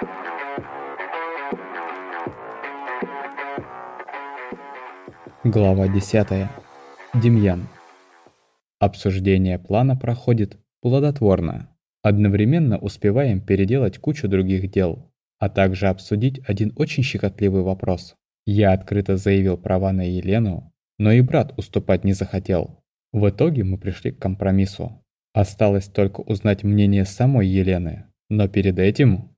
Глава 10. Демьян. Обсуждение плана проходит плодотворно. Одновременно успеваем переделать кучу других дел, а также обсудить один очень щекотливый вопрос. Я открыто заявил права на Елену, но и брат уступать не захотел. В итоге мы пришли к компромиссу. Осталось только узнать мнение самой Елены, но перед этим...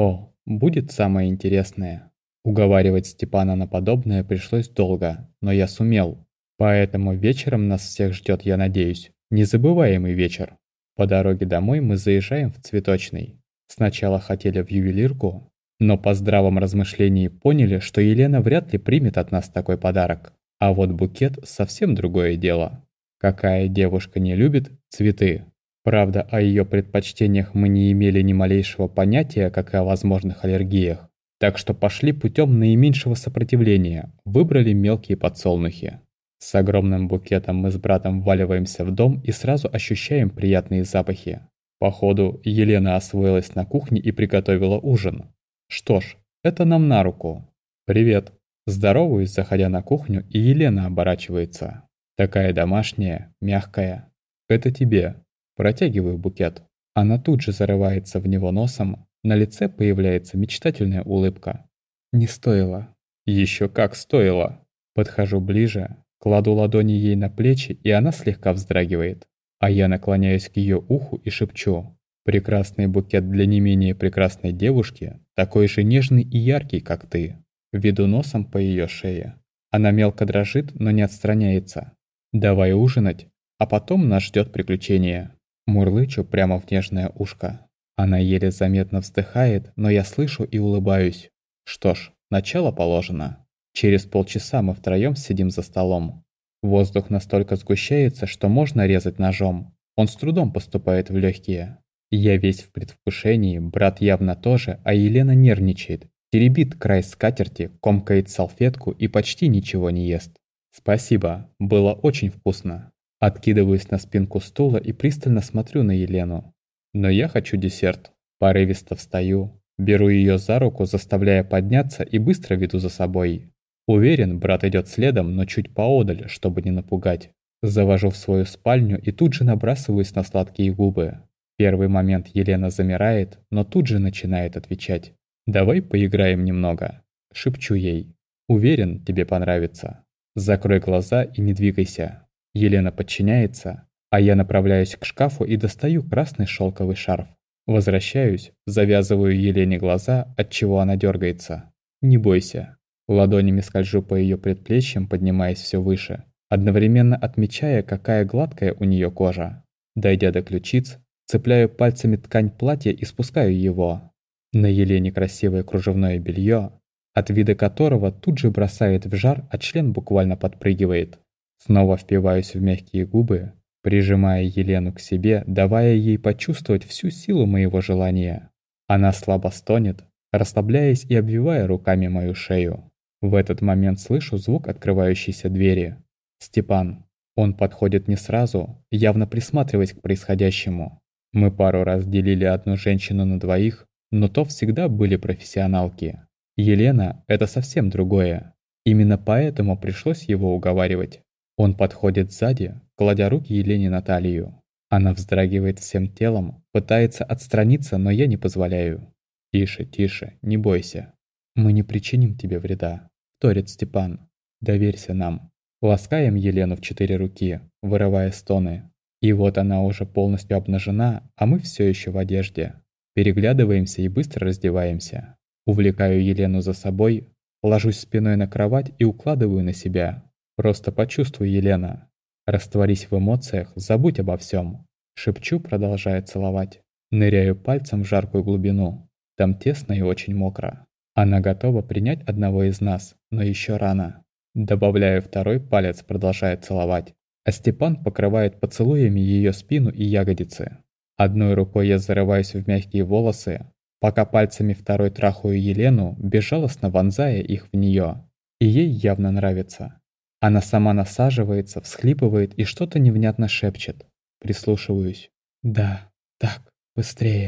будет самое интересное. Уговаривать Степана на подобное пришлось долго, но я сумел. Поэтому вечером нас всех ждет, я надеюсь, незабываемый вечер. По дороге домой мы заезжаем в цветочный. Сначала хотели в ювелирку, но по здравом размышлении поняли, что Елена вряд ли примет от нас такой подарок. А вот букет совсем другое дело. Какая девушка не любит цветы? Правда, о ее предпочтениях мы не имели ни малейшего понятия, как и о возможных аллергиях. Так что пошли путем наименьшего сопротивления, выбрали мелкие подсолнухи. С огромным букетом мы с братом вваливаемся в дом и сразу ощущаем приятные запахи. Походу, Елена освоилась на кухне и приготовила ужин. Что ж, это нам на руку. «Привет!» Здороваюсь, заходя на кухню, и Елена оборачивается. Такая домашняя, мягкая. «Это тебе». Протягиваю букет. Она тут же зарывается в него носом. На лице появляется мечтательная улыбка. Не стоило. Еще как стоило. Подхожу ближе, кладу ладони ей на плечи, и она слегка вздрагивает. А я наклоняюсь к ее уху и шепчу. Прекрасный букет для не менее прекрасной девушки, такой же нежный и яркий, как ты. Веду носом по ее шее. Она мелко дрожит, но не отстраняется. Давай ужинать, а потом нас ждет приключение. Мурлычу прямо в нежное ушко. Она еле заметно вздыхает, но я слышу и улыбаюсь. Что ж, начало положено. Через полчаса мы втроем сидим за столом. Воздух настолько сгущается, что можно резать ножом. Он с трудом поступает в легкие. Я весь в предвкушении, брат явно тоже, а Елена нервничает. Теребит край скатерти, комкает салфетку и почти ничего не ест. Спасибо, было очень вкусно. Откидываюсь на спинку стула и пристально смотрю на Елену. Но я хочу десерт. Порывисто встаю, беру ее за руку, заставляя подняться и быстро веду за собой. Уверен, брат идет следом, но чуть поодаль, чтобы не напугать. Завожу в свою спальню и тут же набрасываюсь на сладкие губы. Первый момент Елена замирает, но тут же начинает отвечать. «Давай поиграем немного», — шепчу ей. «Уверен, тебе понравится. Закрой глаза и не двигайся». Елена подчиняется, а я направляюсь к шкафу и достаю красный шелковый шарф. Возвращаюсь, завязываю Елене глаза, отчего она дергается. Не бойся. Ладонями скольжу по ее предплечьям, поднимаясь все выше, одновременно отмечая, какая гладкая у нее кожа. Дойдя до ключиц, цепляю пальцами ткань платья и спускаю его. На Елене красивое кружевное белье, от вида которого тут же бросает в жар, а член буквально подпрыгивает. Снова впиваюсь в мягкие губы, прижимая Елену к себе, давая ей почувствовать всю силу моего желания. Она слабо стонет, расслабляясь и обвивая руками мою шею. В этот момент слышу звук открывающейся двери. Степан. Он подходит не сразу, явно присматриваясь к происходящему. Мы пару раз делили одну женщину на двоих, но то всегда были профессионалки. Елена — это совсем другое. Именно поэтому пришлось его уговаривать. Он подходит сзади, кладя руки Елене на талию. Она вздрагивает всем телом, пытается отстраниться, но я не позволяю. «Тише, тише, не бойся. Мы не причиним тебе вреда», — вторит Степан. «Доверься нам». Ласкаем Елену в 4 руки, вырывая стоны. И вот она уже полностью обнажена, а мы все еще в одежде. Переглядываемся и быстро раздеваемся. Увлекаю Елену за собой, ложусь спиной на кровать и укладываю на себя. Просто почувствуй, Елена. Растворись в эмоциях, забудь обо всем. Шепчу, продолжая целовать. Ныряю пальцем в жаркую глубину. Там тесно и очень мокро. Она готова принять одного из нас, но еще рано. Добавляю второй палец, продолжая целовать. А Степан покрывает поцелуями ее спину и ягодицы. Одной рукой я зарываюсь в мягкие волосы, пока пальцами второй трахаю Елену, безжалостно вонзая их в нее. И ей явно нравится. Она сама насаживается, всхлипывает и что-то невнятно шепчет. Прислушиваюсь. «Да, так, быстрее».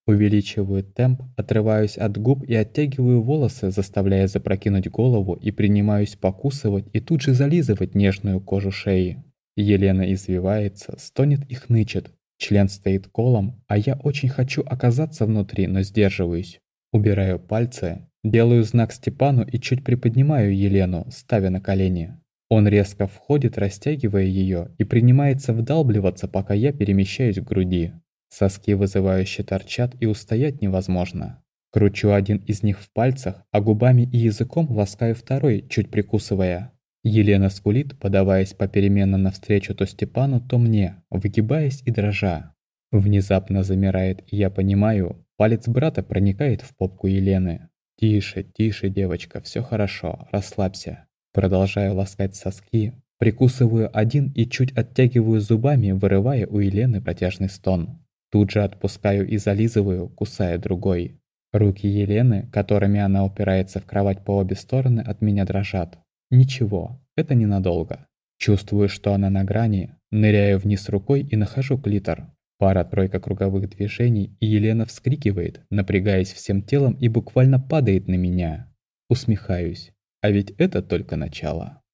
Увеличиваю темп, отрываюсь от губ и оттягиваю волосы, заставляя запрокинуть голову, и принимаюсь покусывать и тут же зализывать нежную кожу шеи. Елена извивается, стонет и хнычет. Член стоит колом, а я очень хочу оказаться внутри, но сдерживаюсь. Убираю пальцы, делаю знак Степану и чуть приподнимаю Елену, ставя на колени. Он резко входит, растягивая ее, и принимается вдалбливаться, пока я перемещаюсь к груди. Соски вызывающе торчат, и устоять невозможно. Кручу один из них в пальцах, а губами и языком ласкаю второй, чуть прикусывая. Елена скулит, подаваясь попеременно навстречу то Степану, то мне, выгибаясь и дрожа. Внезапно замирает, и я понимаю, палец брата проникает в попку Елены. «Тише, тише, девочка, все хорошо, расслабься». Продолжаю ласкать соски, прикусываю один и чуть оттягиваю зубами, вырывая у Елены протяжный стон. Тут же отпускаю и зализываю, кусая другой. Руки Елены, которыми она упирается в кровать по обе стороны, от меня дрожат. Ничего, это ненадолго. Чувствую, что она на грани, ныряю вниз рукой и нахожу клитор. Пара-тройка круговых движений, и Елена вскрикивает, напрягаясь всем телом и буквально падает на меня. Усмехаюсь. А ведь это только начало.